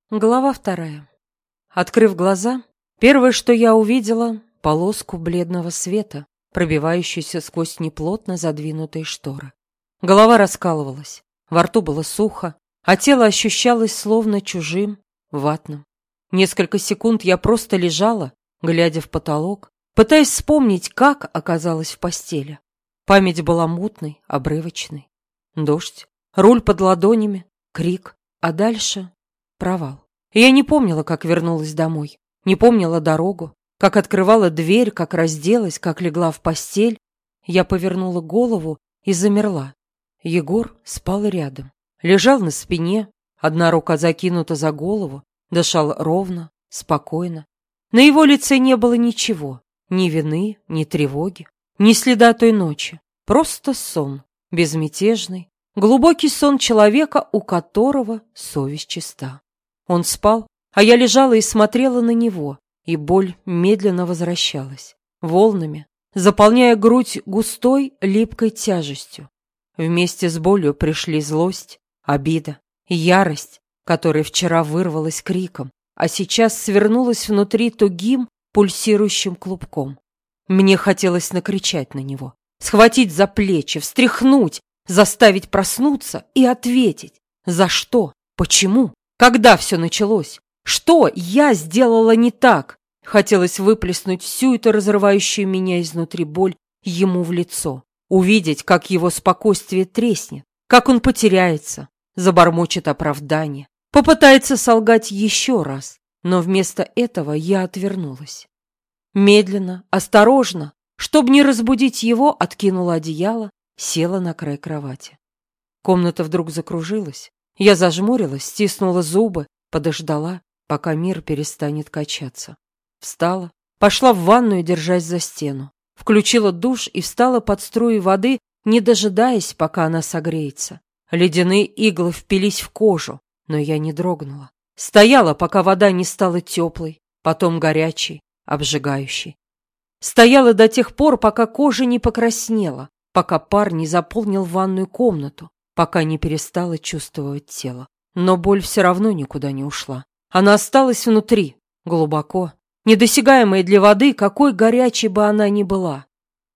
Глава 2. Открыв глаза, первое, что я увидела — полоску бледного света, пробивающуюся сквозь неплотно задвинутые шторы. Голова раскалывалась, во рту было сухо, а тело ощущалось словно чужим, ватным. Несколько секунд я просто лежала, глядя в потолок, пытаясь вспомнить, как оказалась в постели. Память была мутной, обрывочной. Дождь, руль под ладонями, крик, а дальше — провал. Я не помнила, как вернулась домой, не помнила дорогу, как открывала дверь, как разделась, как легла в постель. Я повернула голову и замерла. Егор спал рядом, лежал на спине, одна рука закинута за голову, дышал ровно, спокойно. На его лице не было ничего, ни вины, ни тревоги, ни следа той ночи. Просто сон, безмятежный, глубокий сон человека, у которого совесть чиста. Он спал, а я лежала и смотрела на него, и боль медленно возвращалась, волнами, заполняя грудь густой, липкой тяжестью. Вместе с болью пришли злость, обида, ярость, которая вчера вырвалась криком, а сейчас свернулась внутри тугим, пульсирующим клубком. Мне хотелось накричать на него, схватить за плечи, встряхнуть, заставить проснуться и ответить. За что? Почему? Когда все началось? Что я сделала не так? Хотелось выплеснуть всю эту разрывающую меня изнутри боль ему в лицо. Увидеть, как его спокойствие треснет, как он потеряется, забормочет оправдание, попытается солгать еще раз. Но вместо этого я отвернулась. Медленно, осторожно, чтобы не разбудить его, откинула одеяло, села на край кровати. Комната вдруг закружилась. Я зажмурилась, стиснула зубы, подождала, пока мир перестанет качаться. Встала, пошла в ванную, держась за стену. Включила душ и встала под струей воды, не дожидаясь, пока она согреется. Ледяные иглы впились в кожу, но я не дрогнула. Стояла, пока вода не стала теплой, потом горячей, обжигающей. Стояла до тех пор, пока кожа не покраснела, пока пар не заполнил ванную комнату, пока не перестала чувствовать тело. Но боль все равно никуда не ушла. Она осталась внутри, глубоко, недосягаемая для воды, какой горячей бы она ни была.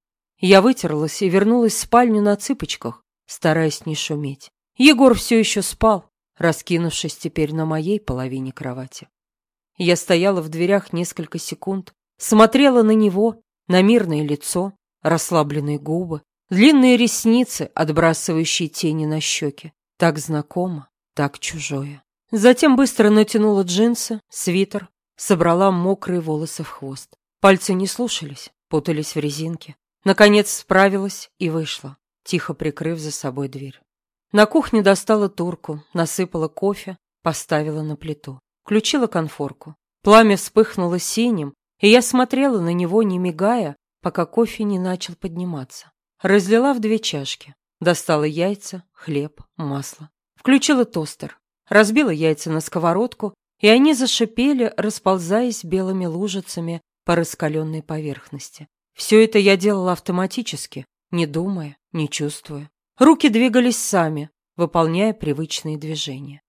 Я вытерлась и вернулась в спальню на цыпочках, стараясь не шуметь. Егор все еще спал, раскинувшись теперь на моей половине кровати. Я стояла в дверях несколько секунд, смотрела на него, на мирное лицо, расслабленные губы, длинные ресницы, отбрасывающие тени на щеки. Так знакомо, так чужое. Затем быстро натянула джинсы, свитер, собрала мокрые волосы в хвост. Пальцы не слушались, путались в резинке. Наконец справилась и вышла, тихо прикрыв за собой дверь. На кухне достала турку, насыпала кофе, поставила на плиту. Включила конфорку. Пламя вспыхнуло синим, и я смотрела на него, не мигая, пока кофе не начал подниматься. Разлила в 2 чашки. Достала яйца, хлеб, масло. Включила тостер. Разбила яйца на сковородку, и они зашипели, расползаясь белыми лужицами по раскаленной поверхности. Все это я делала автоматически, не думая, не чувствуя. Руки двигались сами, выполняя привычные движения.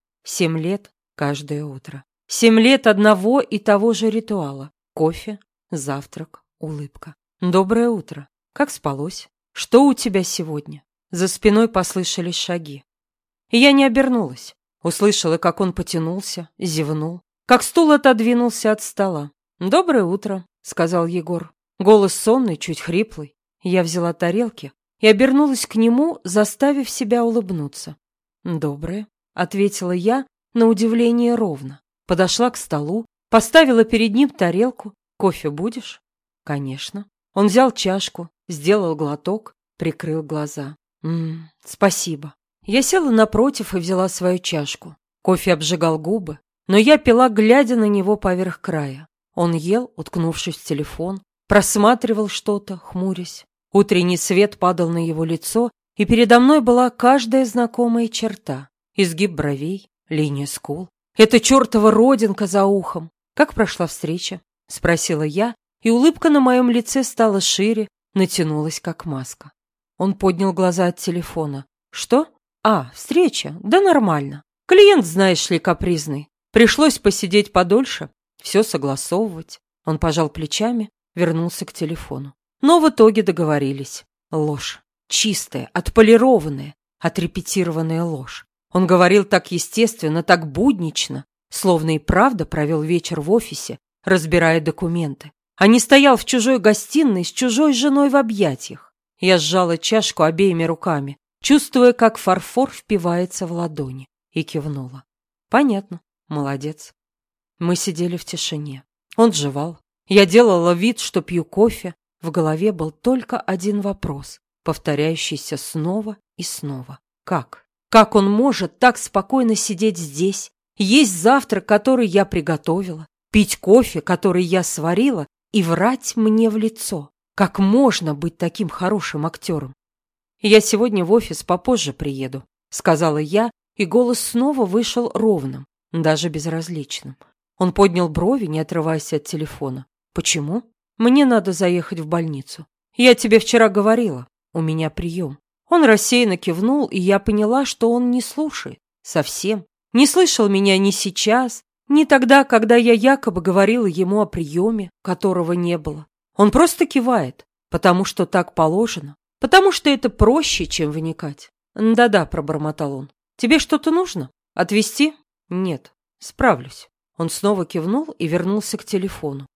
7 лет каждое утро. 7 лет одного и того же ритуала. Кофе, завтрак, улыбка. Доброе утро. Как спалось? Что у тебя сегодня? За спиной послышались шаги. И я не обернулась. Услышала, как он потянулся, зевнул, как стул отодвинулся от стола. «Доброе утро», — сказал Егор. Голос сонный, чуть хриплый. Я взяла тарелки и обернулась к нему, заставив себя улыбнуться. «Доброе», — ответила я, на удивление ровно. Подошла к столу, поставила перед ним тарелку. «Кофе будешь?» «Конечно». Он взял чашку, сделал глоток, прикрыл глаза. Спасибо». Я села напротив и взяла свою чашку. Кофе обжигал губы, но я пила, глядя на него поверх края. Он ел, уткнувшись в телефон, просматривал что-то, хмурясь. Утренний свет падал на его лицо, и передо мной была каждая знакомая черта. Изгиб бровей, линия скул. Эта чертова родинка за ухом. «Как прошла встреча?» — спросила я, и улыбка на моем лице стала шире, натянулась как маска. Он поднял глаза от телефона. «Что? А, встреча? Да нормально. Клиент, знаешь ли, капризный. Пришлось посидеть подольше, все согласовывать. Он пожал плечами, вернулся к телефону. Но в итоге договорились. Ложь. Чистая, отполированная, отрепетированная ложь. Он говорил так естественно, так буднично, словно и правда провел вечер в офисе, разбирая документы, а не стоял в чужой гостиной с чужой женой в объятиях. Я сжала чашку обеими руками, чувствуя, как фарфор впивается в ладони, и кивнула. Понятно, молодец. Мы сидели в тишине. Он жевал. Я делала вид, что пью кофе. В голове был только один вопрос, повторяющийся снова и снова. Как? Как он может так спокойно сидеть здесь, есть завтрак, который я приготовила, пить кофе, который я сварила, и врать мне в лицо? Как можно быть таким хорошим актером? «Я сегодня в офис попозже приеду», — сказала я, и голос снова вышел ровным, даже безразличным. Он поднял брови, не отрываясь от телефона. «Почему?» «Мне надо заехать в больницу. Я тебе вчера говорила, у меня прием». Он рассеянно кивнул, и я поняла, что он не слушает. Совсем. Не слышал меня ни сейчас, ни тогда, когда я якобы говорила ему о приеме, которого не было. Он просто кивает, потому что так положено, потому что это проще, чем вникать. «Да-да», — пробормотал он. «Тебе что-то нужно? Отвезти?» «Нет, справлюсь». Он снова кивнул и вернулся к телефону.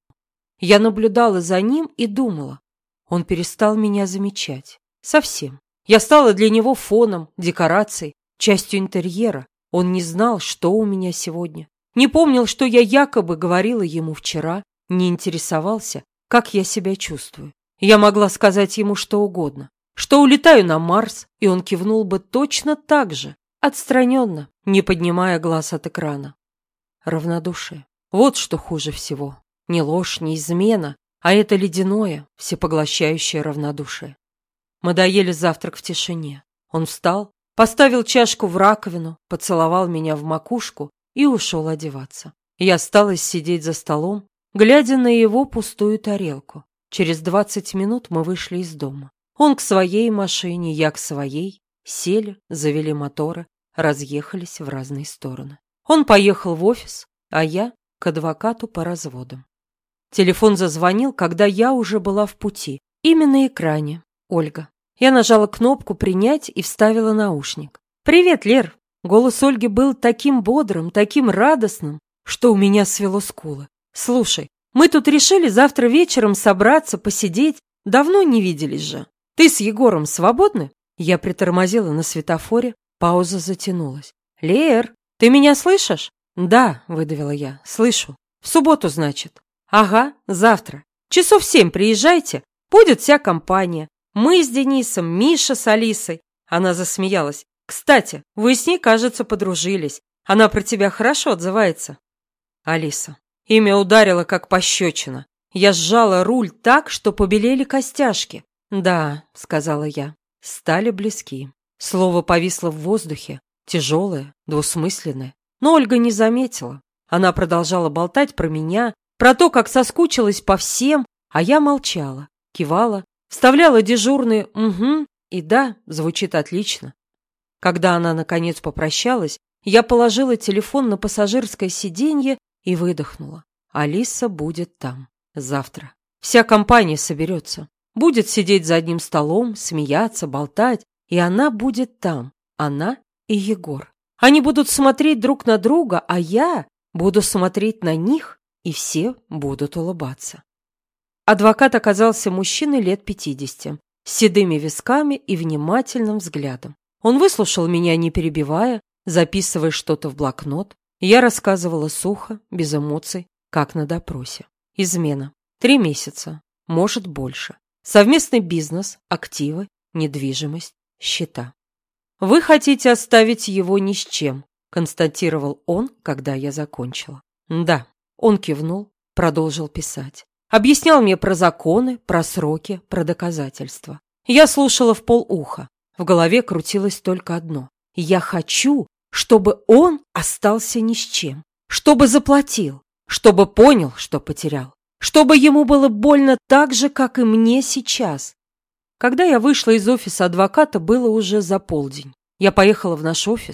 Я наблюдала за ним и думала. Он перестал меня замечать. Совсем. Я стала для него фоном, декорацией, частью интерьера. Он не знал, что у меня сегодня. Не помнил, что я якобы говорила ему вчера. Не интересовался, как я себя чувствую. Я могла сказать ему что угодно. Что улетаю на Марс, и он кивнул бы точно так же, отстраненно, не поднимая глаз от экрана. Равнодушие. Вот что хуже всего. Не ложь, не измена, а это ледяное, всепоглощающее равнодушие. Мы доели завтрак в тишине. Он встал, поставил чашку в раковину, поцеловал меня в макушку и ушел одеваться. Я осталась сидеть за столом, глядя на его пустую тарелку. Через 20 минут мы вышли из дома. Он к своей машине, я к своей. Сели, завели моторы, разъехались в разные стороны. Он поехал в офис, а я к адвокату по разводам. Телефон зазвонил, когда я уже была в пути. Имя на экране. Ольга. Я нажала кнопку «Принять» и вставила наушник. «Привет, Лер!» Голос Ольги был таким бодрым, таким радостным, что у меня свело скулы. «Слушай, мы тут решили завтра вечером собраться, посидеть. Давно не виделись же. Ты с Егором свободны?» Я притормозила на светофоре, пауза затянулась. «Лер, ты меня слышишь?» «Да», — выдавила я, — «слышу. В субботу, значит». «Ага, завтра. Часов 7 приезжайте. Будет вся компания. Мы с Денисом, Миша с Алисой». Она засмеялась. «Кстати, вы с ней, кажется, подружились. Она про тебя хорошо отзывается». Алиса. Имя ударило, как пощечина. Я сжала руль так, что побелели костяшки. «Да», — сказала я. Стали близки. Слово повисло в воздухе, тяжелое, двусмысленное. Но Ольга не заметила. Она продолжала болтать про меня, про то, как соскучилась по всем, а я молчала, кивала, вставляла дежурные «угу» и «да» звучит отлично. Когда она, наконец, попрощалась, я положила телефон на пассажирское сиденье и выдохнула. Алиса будет там завтра. Вся компания соберется. Будет сидеть за одним столом, смеяться, болтать, и она будет там, она и Егор. Они будут смотреть друг на друга, а я буду смотреть на них, и все будут улыбаться. Адвокат оказался мужчиной лет 50, с седыми висками и внимательным взглядом. Он выслушал меня, не перебивая, записывая что-то в блокнот. Я рассказывала сухо, без эмоций, как на допросе. Измена. 3 месяца, может больше. Совместный бизнес, активы, недвижимость, счета. «Вы хотите оставить его ни с чем», — констатировал он, когда я закончила. «Да». Он кивнул, продолжил писать. Объяснял мне про законы, про сроки, про доказательства. Я слушала вполуха. В голове крутилось только одно. Я хочу, чтобы он остался ни с чем. Чтобы заплатил. Чтобы понял, что потерял. Чтобы ему было больно так же, как и мне сейчас. Когда я вышла из офиса адвоката, было уже за полдень. Я поехала в наш офис.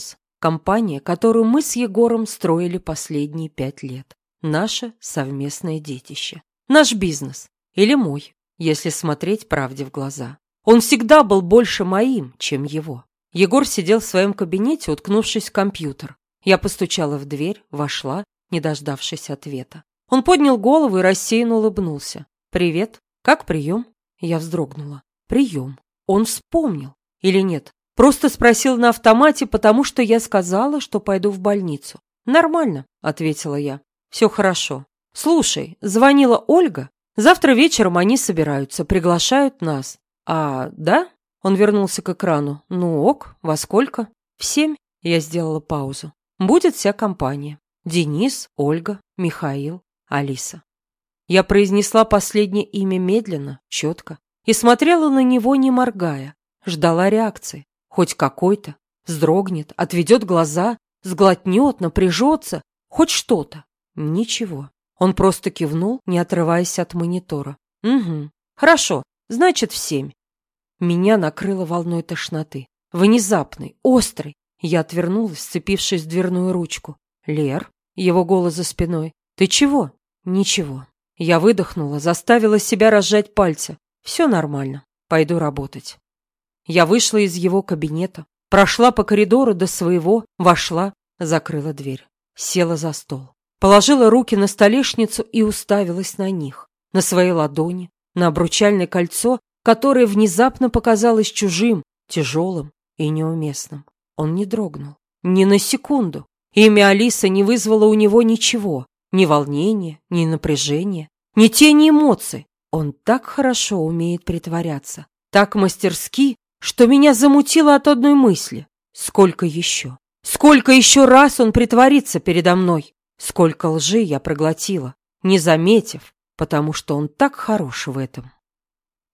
Компания, которую мы с Егором строили последние 5 лет. Наше совместное детище. Наш бизнес. Или мой, если смотреть правде в глаза. Он всегда был больше моим, чем его. Егор сидел в своем кабинете, уткнувшись в компьютер. Я постучала в дверь, вошла, не дождавшись ответа. Он поднял голову и рассеянно улыбнулся. «Привет. Как прием?» Я вздрогнула. «Прием. Он вспомнил. Или нет? Просто спросил на автомате, потому что я сказала, что пойду в больницу». «Нормально», — ответила я. «Все хорошо. Слушай, звонила Ольга. Завтра вечером они собираются, приглашают нас». «А, да?» Он вернулся к экрану. «Ну ок, во сколько?» «В 7». Я сделала паузу. «Будет вся компания. Денис, Ольга, Михаил, Алиса». Я произнесла последнее имя медленно, четко, и смотрела на него, не моргая. Ждала реакции. Хоть какой-то. Вздрогнет, отведет глаза, сглотнет, напряжется. Хоть что-то. Ничего. Он просто кивнул, не отрываясь от монитора. «Угу. Хорошо. Значит, в 7». Меня накрыло волной тошноты. Внезапной, острой. Я отвернулась, сцепившись в дверную ручку. «Лер?» Его голос за спиной. «Ты чего?» «Ничего». Я выдохнула, заставила себя разжать пальцы. «Все нормально. Пойду работать». Я вышла из его кабинета, прошла по коридору до своего, вошла, закрыла дверь. Села за стол. Положила руки на столешницу и уставилась на них. На свои ладони, на обручальное кольцо, которое внезапно показалось чужим, тяжелым и неуместным. Он не дрогнул. Ни на секунду. Имя Алисы не вызвало у него ничего. Ни волнения, ни напряжения, ни тени эмоций. Он так хорошо умеет притворяться. Так мастерски, что меня замутило от одной мысли. Сколько еще? Сколько еще раз он притворится передо мной? Сколько лжи я проглотила, не заметив, потому что он так хорош в этом.